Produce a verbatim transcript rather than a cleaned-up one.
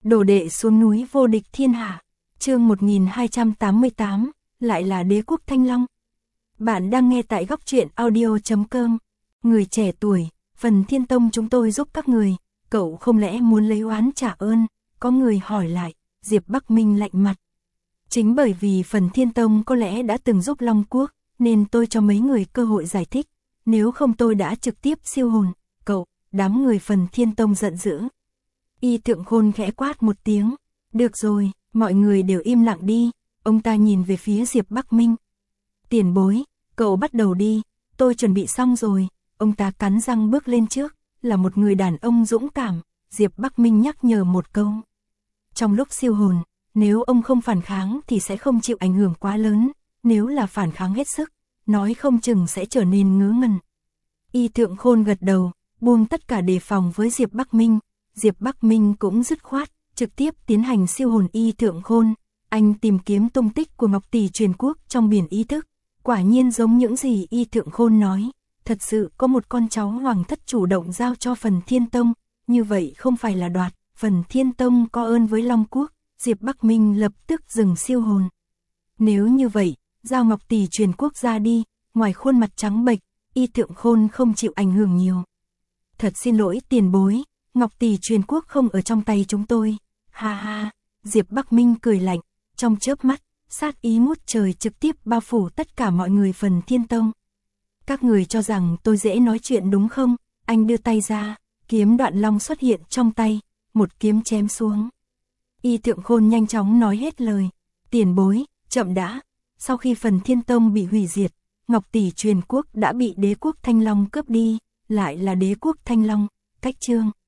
Đồ đệ xuống núi vô địch thiên hạ. Chương một nghìn hai trăm tám mươi tám, lại là đế quốc Thanh Long. Bạn đang nghe tại góc truyện audio chấm com. Người trẻ tuổi, Phần Thiên Tông chúng tôi giúp các người, cậu không lẽ muốn lấy oán trả ơn? Có người hỏi lại. Diệp Bắc Minh lạnh mặt. Chính bởi vì Phần Thiên Tông có lẽ đã từng giúp Long Quốc, nên tôi cho mấy người cơ hội giải thích. Nếu không tôi đã trực tiếp siêu hồn. Cậu, đám người Phần Thiên Tông giận dữ. Y Thượng Khôn khẽ quát một tiếng. Được rồi, mọi người đều im lặng đi. Ông ta nhìn về phía Diệp Bắc Minh. Tiền bối, cậu bắt đầu đi, tôi chuẩn bị xong rồi. Ông ta cắn răng bước lên trước, là một người đàn ông dũng cảm. Diệp Bắc Minh nhắc nhở một câu. Trong lúc siêu hồn, nếu ông không phản kháng thì sẽ không chịu ảnh hưởng quá lớn. Nếu là phản kháng hết sức, nói không chừng sẽ trở nên ngớ ngẩn. Y Thượng Khôn gật đầu, buông tất cả đề phòng với Diệp Bắc Minh. Diệp Bắc Minh cũng dứt khoát, trực tiếp tiến hành siêu hồn. Y Thượng Khôn, anh tìm kiếm tung tích của Ngọc Tỷ truyền quốc trong biển ý thức. Quả nhiên giống những gì Y Thượng Khôn nói, thật sự có một con cháu hoàng thất chủ động giao cho Phần Thiên Tông, như vậy không phải là đoạt. Phần Thiên Tông có ơn với Long Quốc. Diệp Bắc Minh lập tức dừng siêu hồn. Nếu như vậy, giao Ngọc Tỷ truyền quốc ra đi. Ngoài khuôn mặt trắng bệch, Y Thượng Khôn không chịu ảnh hưởng nhiều. Thật xin lỗi tiền bối, Ngọc Tỷ truyền quốc không ở trong tay chúng tôi. Ha ha, Diệp Bắc Minh cười lạnh, trong chớp mắt, sát ý ngút trời trực tiếp bao phủ tất cả mọi người Phần Thiên Tông. Các người cho rằng tôi dễ nói chuyện đúng không? Anh đưa tay ra, kiếm Đoạn Long xuất hiện trong tay, một kiếm chém xuống. Y Thượng Khôn nhanh chóng nói hết lời. Tiền bối, chậm đã. Sau khi Phần Thiên Tông bị hủy diệt, Ngọc Tỷ truyền quốc đã bị đế quốc Thanh Long cướp đi, lại là đế quốc Thanh Long. Cách chương